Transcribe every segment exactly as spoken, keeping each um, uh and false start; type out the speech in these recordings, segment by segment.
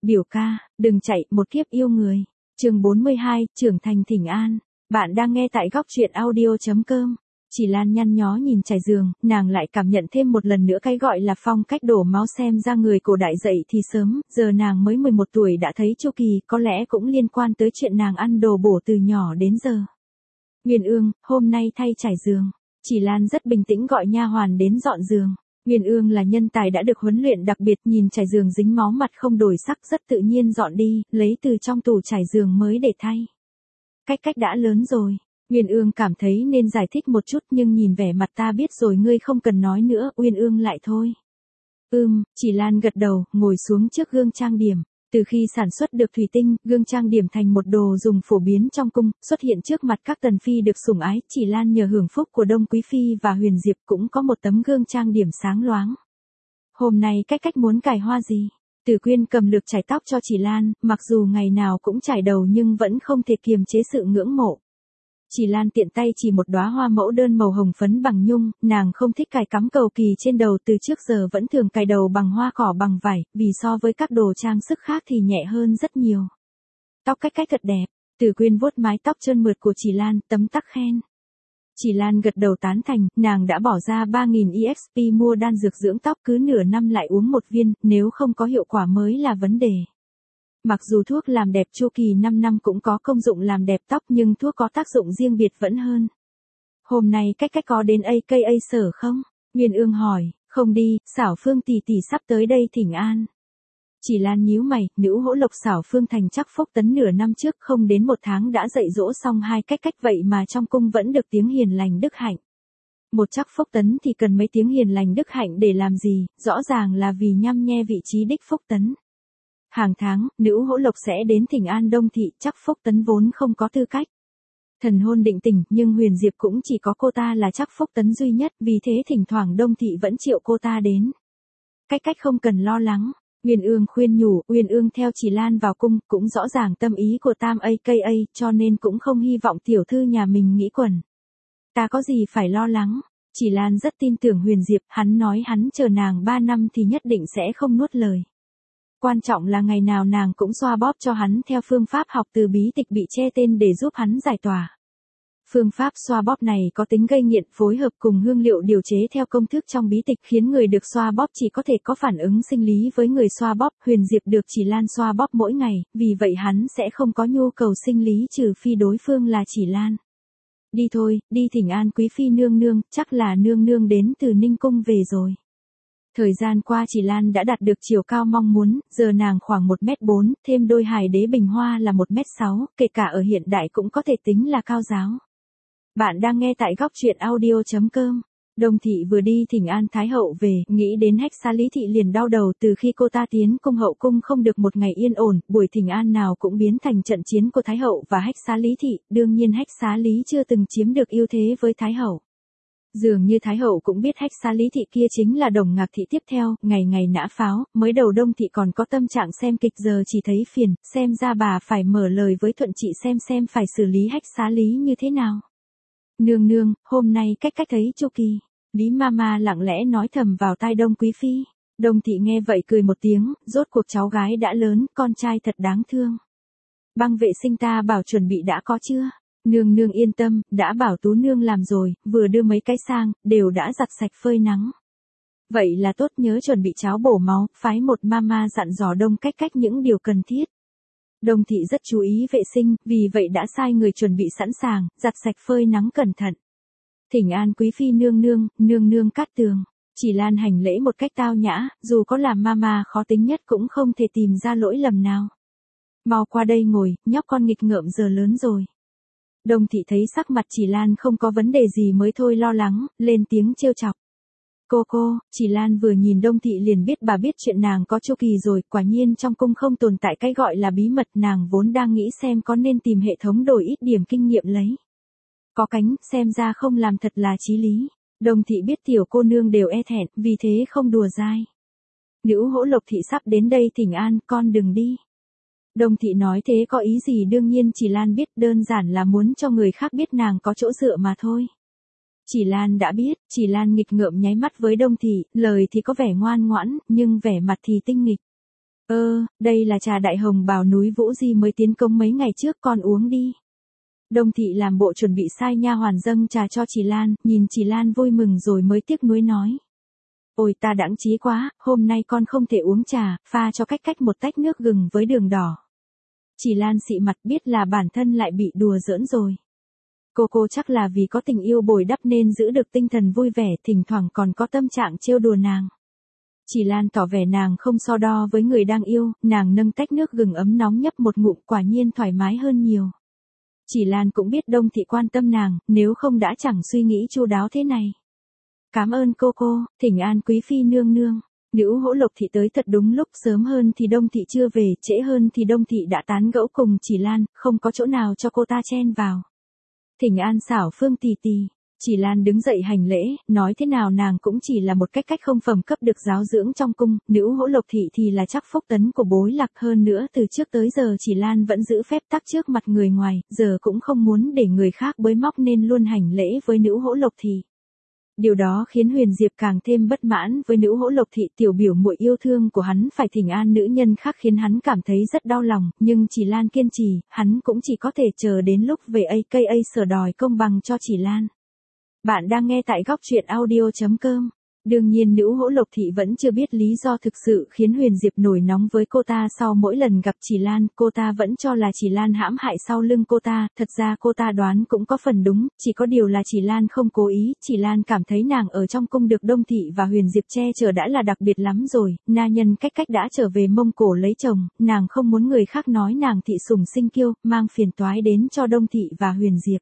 Biểu ca, đừng chạy, một kiếp yêu người. Chương bốn mươi hai, trưởng thành thỉnh an. Bạn đang nghe tại góc truyện audio chấm com. Chỉ Lan nhăn nhó nhìn trải giường, nàng lại cảm nhận thêm một lần nữa cái gọi là phong cách đổ máu, xem ra người cổ đại dậy thì sớm, giờ nàng mới mười một tuổi đã thấy chu kỳ, có lẽ cũng liên quan tới chuyện nàng ăn đồ bổ từ nhỏ đến giờ. Nguyên Ương, hôm nay thay trải giường. Chỉ Lan rất bình tĩnh gọi nha hoàn đến dọn giường. Nguyên Ương là nhân tài đã được huấn luyện đặc biệt, nhìn trải giường dính máu mặt không đổi sắc rất tự nhiên dọn đi, lấy từ trong tủ trải giường mới để thay. Cách cách đã lớn rồi. Nguyên Ương cảm thấy nên giải thích một chút, nhưng nhìn vẻ mặt ta biết rồi, ngươi không cần nói nữa. Nguyên Ương lại thôi. Ừm, Chỉ Lan gật đầu, ngồi xuống trước gương trang điểm. Từ khi sản xuất được thủy tinh, gương trang điểm thành một đồ dùng phổ biến trong cung, xuất hiện trước mặt các tần phi được sủng ái. Chỉ Lan nhờ hưởng phúc của Đông Quý Phi và Huyền Diệp cũng có một tấm gương trang điểm sáng loáng. Hôm nay cách cách muốn cài hoa gì? Tử Quyên cầm lược chải tóc cho Chỉ Lan, mặc dù ngày nào cũng chải đầu nhưng vẫn không thể kiềm chế sự ngưỡng mộ. Chỉ Lan tiện tay chỉ một đóa hoa mẫu đơn màu hồng phấn bằng nhung, nàng không thích cài cắm cầu kỳ trên đầu, từ trước giờ vẫn thường cài đầu bằng hoa cỏ bằng vải, vì so với các đồ trang sức khác thì nhẹ hơn rất nhiều. Tóc cách cách thật đẹp. Tử Quyên vuốt mái tóc trơn mượt của Chỉ Lan, tấm tắc khen. Chỉ Lan gật đầu tán thành, nàng đã bỏ ra ba nghìn e ích pê mua đan dược dưỡng tóc, cứ nửa năm lại uống một viên, nếu không có hiệu quả mới là vấn đề. Mặc dù thuốc làm đẹp chu kỳ năm năm cũng có công dụng làm đẹp tóc, nhưng thuốc có tác dụng riêng biệt vẫn hơn. Hôm nay cách cách có đến a ca a sở không? Nguyên Ương hỏi. Không đi, Xảo Phương tỷ tỷ sắp tới đây thỉnh an. Chỉ Lan nhíu mày, nữ hỗ lộc Xảo Phương thành chắc phúc tấn nửa năm trước, không đến một tháng đã dạy dỗ xong hai cách cách, vậy mà trong cung vẫn được tiếng hiền lành đức hạnh. Một chắc phúc tấn thì cần mấy tiếng hiền lành đức hạnh để làm gì, rõ ràng là vì nhăm nhe vị trí đích phúc tấn. Hàng tháng, nữ hỗ lộc sẽ đến thỉnh an Đông thị, chắc phúc tấn vốn không có tư cách. Thần hôn định tình, nhưng Huyền Diệp cũng chỉ có cô ta là chắc phúc tấn duy nhất, vì thế thỉnh thoảng Đông thị vẫn triệu cô ta đến. Cách cách không cần lo lắng. Nguyên Ương khuyên nhủ. Nguyên Ương theo Chỉ Lan vào cung, cũng rõ ràng tâm ý của tam a ca a, cho nên cũng không hy vọng tiểu thư nhà mình nghĩ quẩn. Ta có gì phải lo lắng. Chỉ Lan rất tin tưởng Huyền Diệp, hắn nói hắn chờ nàng ba năm thì nhất định sẽ không nuốt lời. Quan trọng là ngày nào nàng cũng xoa bóp cho hắn theo phương pháp học từ bí tịch bị che tên để giúp hắn giải tỏa. Phương pháp xoa bóp này có tính gây nghiện, phối hợp cùng hương liệu điều chế theo công thức trong bí tịch khiến người được xoa bóp chỉ có thể có phản ứng sinh lý với người xoa bóp. Huyền Diệp được Chỉ Lan xoa bóp mỗi ngày, vì vậy hắn sẽ không có nhu cầu sinh lý trừ phi đối phương là Chỉ Lan. Đi thôi, đi thỉnh an quý phi nương nương, chắc là nương nương đến từ Ninh Cung về rồi. Thời gian qua Chỉ Lan đã đạt được chiều cao mong muốn, giờ nàng khoảng một mét bốn, thêm đôi hài đế bình hoa là một mét sáu, kể cả ở hiện đại cũng có thể tính là cao giáo. Bạn đang nghe tại góc truyện audio chấm com. Đông thị vừa đi thỉnh an Thái hậu về, nghĩ đến Hách Xá Lý thị liền đau đầu, từ khi cô ta tiến cung hậu cung không được một ngày yên ổn, buổi thỉnh an nào cũng biến thành trận chiến của Thái hậu và Hách Xá Lý thị, đương nhiên Hách Xá Lý chưa từng chiếm được ưu thế với Thái hậu. Dường như Thái hậu cũng biết Hách Xá Lý thị kia chính là Đồng Ngạc thị tiếp theo, ngày ngày nã pháo, mới đầu Đông thị còn có tâm trạng xem kịch, giờ chỉ thấy phiền, xem ra bà phải mở lời với Thuận chị xem xem phải xử lý Hách Xá Lý như thế nào. Nương nương, hôm nay cách cách thấy chu kỳ. Lý Mama lặng lẽ nói thầm vào tai Đông Quý Phi. Đông thị nghe vậy cười một tiếng, rốt cuộc cháu gái đã lớn, con trai thật đáng thương. Băng vệ sinh ta bảo chuẩn bị đã có chưa? Nương nương yên tâm, đã bảo Tú nương làm rồi, vừa đưa mấy cái sang, đều đã giặt sạch phơi nắng. Vậy là tốt, nhớ chuẩn bị cháo bổ máu, phái một mama dặn dò Đông cách cách những điều cần thiết. Đông thị rất chú ý vệ sinh, vì vậy đã sai người chuẩn bị sẵn sàng, giặt sạch phơi nắng cẩn thận. Thỉnh an quý phi nương nương, nương nương Cát Tường. Chỉ Lan hành lễ một cách tao nhã, dù có làm mama khó tính nhất cũng không thể tìm ra lỗi lầm nào. Mau qua đây ngồi, nhóc con nghịch ngợm giờ lớn rồi. Đông thị thấy sắc mặt Chỉ Lan không có vấn đề gì mới thôi lo lắng, lên tiếng trêu chọc. Cô cô, Chỉ Lan vừa nhìn Đông thị liền biết bà biết chuyện nàng có chu kỳ rồi, quả nhiên trong cung không tồn tại cái gọi là bí mật, nàng vốn đang nghĩ xem có nên tìm hệ thống đổi ít điểm kinh nghiệm lấy. Có cánh, xem ra không làm thật là chí lý. Đông thị biết tiểu cô nương đều e thẹn, vì thế không đùa dai. Nữ hỗ lộc thị sắp đến đây thỉnh an, con đừng đi. Đông thị nói thế có ý gì, đương nhiên Chỉ Lan biết, đơn giản là muốn cho người khác biết nàng có chỗ dựa mà thôi. Chỉ Lan đã biết, Chỉ Lan nghịch ngợm nháy mắt với Đông thị, lời thì có vẻ ngoan ngoãn, nhưng vẻ mặt thì tinh nghịch. Ơ, đây là trà đại hồng bào núi Vũ Di mới tiến công mấy ngày trước, con uống đi. Đông Thị làm bộ chuẩn bị sai nha hoàn dâng trà cho chị Lan, nhìn chị Lan vui mừng rồi mới tiếc nuối nói. Ôi ta đãng trí quá, hôm nay con không thể uống trà, pha cho cách cách một tách nước gừng với đường đỏ. Chị Lan xị mặt biết là bản thân lại bị đùa giỡn rồi. Cô cô chắc là vì có tình yêu bồi đắp nên giữ được tinh thần vui vẻ, thỉnh thoảng còn có tâm trạng trêu đùa nàng. Chị Lan tỏ vẻ nàng không so đo với người đang yêu, nàng nâng tách nước gừng ấm nóng nhấp một ngụm, quả nhiên thoải mái hơn nhiều. Chị Lan cũng biết Đông Thị quan tâm nàng, nếu không đã chẳng suy nghĩ chu đáo thế này. Cảm ơn cô cô, thỉnh an quý phi nương nương. Nữ Hỗ Lộc Thị tới thật đúng lúc, sớm hơn thì Đông Thị chưa về, trễ hơn thì Đông Thị đã tán gẫu cùng chị Lan, không có chỗ nào cho cô ta chen vào. Thỉnh an xảo Phương tì tì. Chị Lan đứng dậy hành lễ, nói thế nào nàng cũng chỉ là một cách cách không phẩm cấp được giáo dưỡng trong cung, Nữ Hỗ Lộc Thị thì là chắc phúc tấn của bối Lạc, hơn nữa từ trước tới giờ chị Lan vẫn giữ phép tắc trước mặt người ngoài, giờ cũng không muốn để người khác bới móc nên luôn hành lễ với Nữ Hỗ Lộc Thị. Điều đó khiến Huyền Diệp càng thêm bất mãn với Nữ Hỗ Lộc Thị, tiểu biểu muội yêu thương của hắn phải thỉnh an nữ nhân khác khiến hắn cảm thấy rất đau lòng, nhưng chị Lan kiên trì, hắn cũng chỉ có thể chờ đến lúc về a ca a sở đòi công bằng cho chị Lan. Bạn đang nghe tại góc truyện audio chấm com. Đương nhiên Nữ Hỗ Lộc Thị vẫn chưa biết lý do thực sự khiến Huyền Diệp nổi nóng với cô ta sau mỗi lần gặp chị Lan, cô ta vẫn cho là chị Lan hãm hại sau lưng cô ta, thật ra cô ta đoán cũng có phần đúng, chỉ có điều là chị Lan không cố ý, chị Lan cảm thấy nàng ở trong cung được Đông Thị và Huyền Diệp che chở đã là đặc biệt lắm rồi, na nhân cách cách đã trở về Mông Cổ lấy chồng, nàng không muốn người khác nói nàng thị sủng sinh kiêu, mang phiền toái đến cho Đông Thị và Huyền Diệp.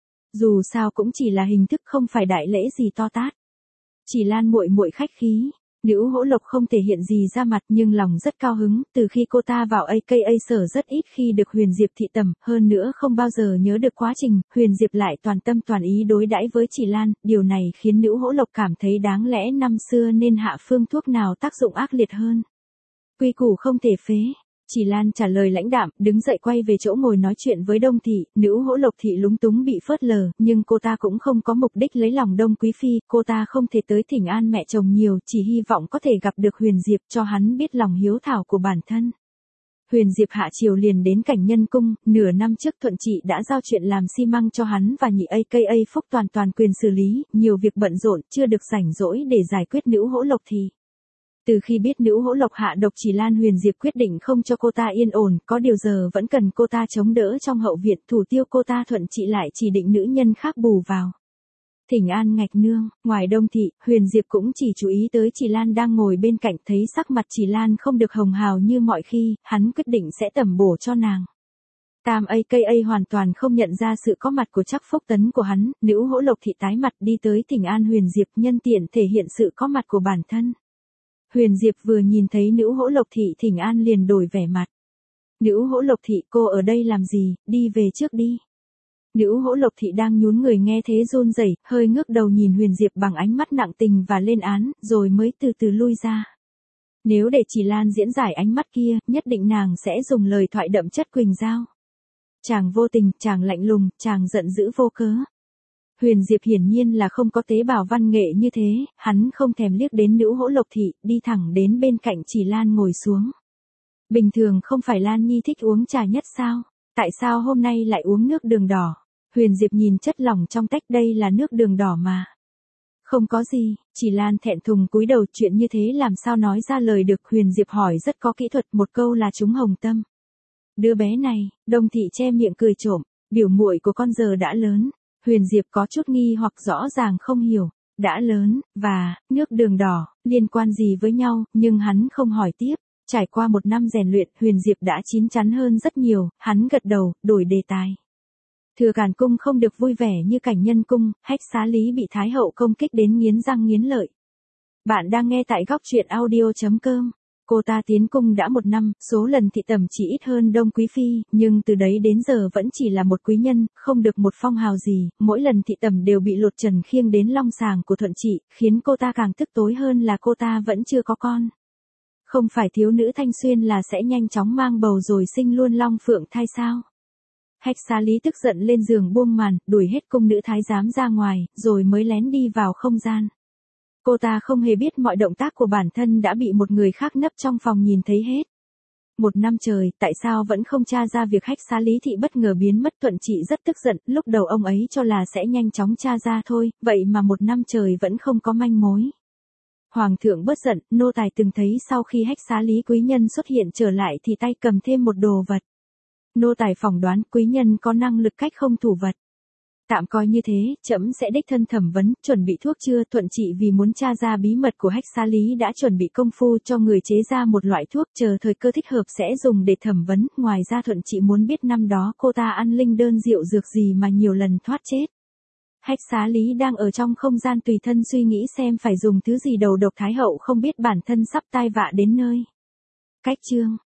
Dù sao cũng chỉ là hình thức, không phải đại lễ gì to tát. Chị Lan muội muội khách khí, Nữ Hỗ Lộc không thể hiện gì ra mặt nhưng lòng rất cao hứng, từ khi cô ta vào a ca a sở rất ít khi được Huyền Diệp thị tầm, hơn nữa không bao giờ nhớ được quá trình, Huyền Diệp lại toàn tâm toàn ý đối đãi với chị Lan, điều này khiến Nữ Hỗ Lộc cảm thấy đáng lẽ năm xưa nên hạ phương thuốc nào tác dụng ác liệt hơn. Quy củ không thể phế. Chị Lan trả lời lãnh đạm, đứng dậy quay về chỗ ngồi nói chuyện với Đông Thị, Nữ Hỗ Lộc Thị lúng túng bị phớt lờ, nhưng cô ta cũng không có mục đích lấy lòng Đông Quý Phi, cô ta không thể tới thỉnh an mẹ chồng nhiều, chỉ hy vọng có thể gặp được Huyền Diệp cho hắn biết lòng hiếu thảo của bản thân. Huyền Diệp hạ chiều liền đến Cảnh Nhân Cung, nửa năm trước Thuận Trị đã giao chuyện làm xi măng cho hắn và nhị a ca a Phúc toàn toàn quyền xử lý, nhiều việc bận rộn, chưa được rảnh rỗi để giải quyết Nữ Hỗ Lộc Thị. Từ khi biết Nữ Hỗ Lộc hạ độc chị Lan, Huyền Diệp quyết định không cho cô ta yên ổn, có điều giờ vẫn cần cô ta chống đỡ trong hậu viện, thủ tiêu cô ta Thuận Trị lại chỉ định nữ nhân khác bù vào. Thỉnh an ngạch nương, ngoài Đông Thị, Huyền Diệp cũng chỉ chú ý tới chị Lan đang ngồi bên cạnh, thấy sắc mặt chị Lan không được hồng hào như mọi khi, hắn quyết định sẽ tẩm bổ cho nàng. Tam a ca a hoàn toàn không nhận ra sự có mặt của chắc phúc tấn của hắn, Nữ Hỗ Lộc Thị tái mặt đi tới thỉnh an Huyền Diệp, nhân tiện thể hiện sự có mặt của bản thân. Huyền Diệp vừa nhìn thấy Nữ Hỗ Lộc Thị thỉnh an liền đổi vẻ mặt. Nữ Hỗ Lộc Thị, cô ở đây làm gì, đi về trước đi. Nữ Hỗ Lộc Thị đang nhún người nghe thế run rẩy, hơi ngước đầu nhìn Huyền Diệp bằng ánh mắt nặng tình và lên án, rồi mới từ từ lui ra. Nếu để chị Lan diễn giải ánh mắt kia, nhất định nàng sẽ dùng lời thoại đậm chất quỳnh giao. Chàng vô tình, chàng lạnh lùng, chàng giận dữ vô cớ. Huyền Diệp hiển nhiên là không có tế bào văn nghệ như thế, hắn không thèm liếc đến Nữ Hỗ Lộc Thị, đi thẳng đến bên cạnh chị Lan ngồi xuống. Bình thường không phải Lan Nhi thích uống trà nhất sao? Tại sao hôm nay lại uống nước đường đỏ? Huyền Diệp nhìn chất lỏng trong tách, đây là nước đường đỏ mà. Không có gì, chị Lan thẹn thùng cúi đầu, chuyện như thế làm sao nói ra lời được. Huyền Diệp hỏi rất có kỹ thuật, một câu là trúng hồng tâm. Đứa bé này, Đông Thị che miệng cười trộm, biểu muội của con giờ đã lớn. Huyền Diệp có chút nghi hoặc rõ ràng không hiểu, đã lớn, và, nước đường đỏ, liên quan gì với nhau, nhưng hắn không hỏi tiếp. Trải qua một năm rèn luyện, Huyền Diệp đã chín chắn hơn rất nhiều, hắn gật đầu, đổi đề tài. Thừa Càn Cung không được vui vẻ như Cảnh Nhân Cung, Hách Xá Lý bị Thái Hậu công kích đến nghiến răng nghiến lợi. Bạn đang nghe tại góc truyện audio chấm com. Cô ta tiến cung đã một năm, số lần thị tẩm chỉ ít hơn Đông Quý Phi, nhưng từ đấy đến giờ vẫn chỉ là một quý nhân, không được một phong hào gì, mỗi lần thị tẩm đều bị lột trần khiêng đến long sàng của Thuận Trị, khiến cô ta càng tức tối hơn là cô ta vẫn chưa có con. Không phải thiếu nữ Thanh Xuyên là sẽ nhanh chóng mang bầu rồi sinh luôn long phượng thai sao? Hách Xá Lý tức giận lên giường buông màn, đuổi hết cung nữ thái giám ra ngoài, rồi mới lén đi vào không gian. Cô ta không hề biết mọi động tác của bản thân đã bị một người khác nấp trong phòng nhìn thấy hết. Một năm trời, tại sao vẫn không tra ra việc Hách Xá Lý Thị bất ngờ biến mất? Thuận Trị rất tức giận, lúc đầu ông ấy cho là sẽ nhanh chóng tra ra thôi, vậy mà một năm trời vẫn không có manh mối. Hoàng thượng bớt giận, nô tài từng thấy sau khi Hách Xá Lý quý nhân xuất hiện trở lại thì tay cầm thêm một đồ vật. Nô tài phỏng đoán quý nhân có năng lực cách không thủ vật. Tạm coi như thế, trẫm sẽ đích thân thẩm vấn, chuẩn bị thuốc chưa? Thuận Trị vì muốn tra ra bí mật của Hách Xá Lý đã chuẩn bị công phu cho người chế ra một loại thuốc, chờ thời cơ thích hợp sẽ dùng để thẩm vấn. Ngoài ra Thuận Trị muốn biết năm đó cô ta ăn linh đơn rượu dược gì mà nhiều lần thoát chết. Hách Xá Lý đang ở trong không gian tùy thân suy nghĩ xem phải dùng thứ gì đầu độc Thái hậu không biết bản thân sắp tai vạ đến nơi. Cách chương